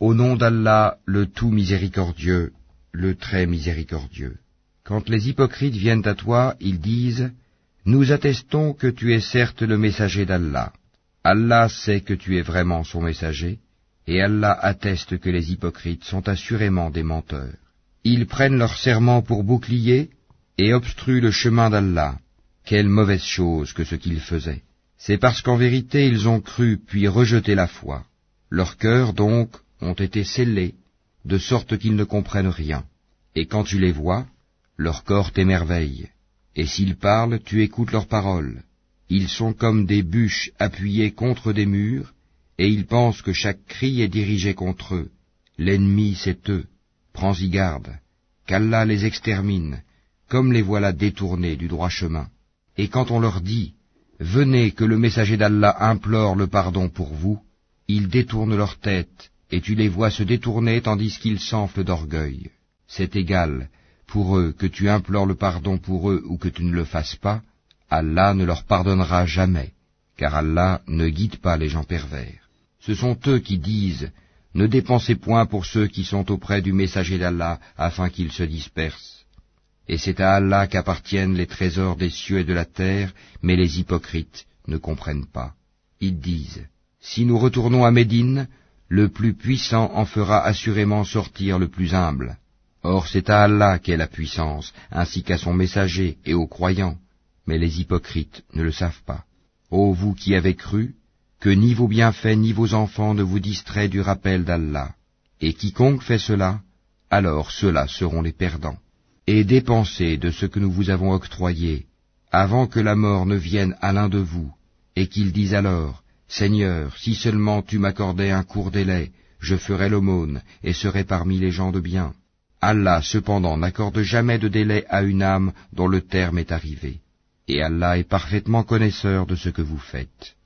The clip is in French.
Au nom d'Allah, le tout miséricordieux, le très miséricordieux. Quand les hypocrites viennent à toi, ils disent « Nous attestons que tu es certes le messager d'Allah. Allah sait que tu es vraiment son messager, et Allah atteste que les hypocrites sont assurément des menteurs. Ils prennent leur serment pour bouclier et obstruent le chemin d'Allah. Quelle mauvaise chose que ce qu'ils faisaient. C'est parce qu'en vérité ils ont cru puis rejeté la foi. Leurs cœurs donc ont été scellés, de sorte qu'ils ne comprennent rien. Et quand tu les vois, leur corps t'émerveille. Et s'ils parlent, tu écoutes leurs paroles. Ils sont comme des bûches appuyées contre des murs, et ils pensent que chaque cri est dirigé contre eux. L'ennemi, c'est eux. Prends-y garde, qu'Allah les extermine, comme les voilà détournés du droit chemin. Et quand on leur dit « Venez que le messager d'Allah implore le pardon pour vous », ils détournent leur tête, et tu les vois se détourner tandis qu'ils s'enflent d'orgueil. C'est égal, pour eux, que tu implores le pardon pour eux ou que tu ne le fasses pas, Allah ne leur pardonnera jamais, car Allah ne guide pas les gens pervers. Ce sont eux qui disent « Ne dépensez point pour ceux qui sont auprès du messager d'Allah, afin qu'ils se dispersent. » Et c'est à Allah qu'appartiennent les trésors des cieux et de la terre, mais les hypocrites ne comprennent pas. Ils disent « Si nous retournons à Médine, le plus puissant en fera assurément sortir le plus humble. » Or c'est à Allah qu'est la puissance, ainsi qu'à son messager et aux croyants, mais les hypocrites ne le savent pas. Ô vous qui avez cru, que ni vos bienfaits ni vos enfants ne vous distraient du rappel d'Allah. Et quiconque fait cela, alors ceux-là seront les perdants. Et dépensez de ce que nous vous avons octroyé, avant que la mort ne vienne à l'un de vous, et qu'il dise alors, « Seigneur, si seulement tu m'accordais un court délai, je ferais l'aumône et serais parmi les gens de bien. » Allah cependant n'accorde jamais de délai à une âme dont le terme est arrivé. Et Allah est parfaitement connaisseur de ce que vous faites.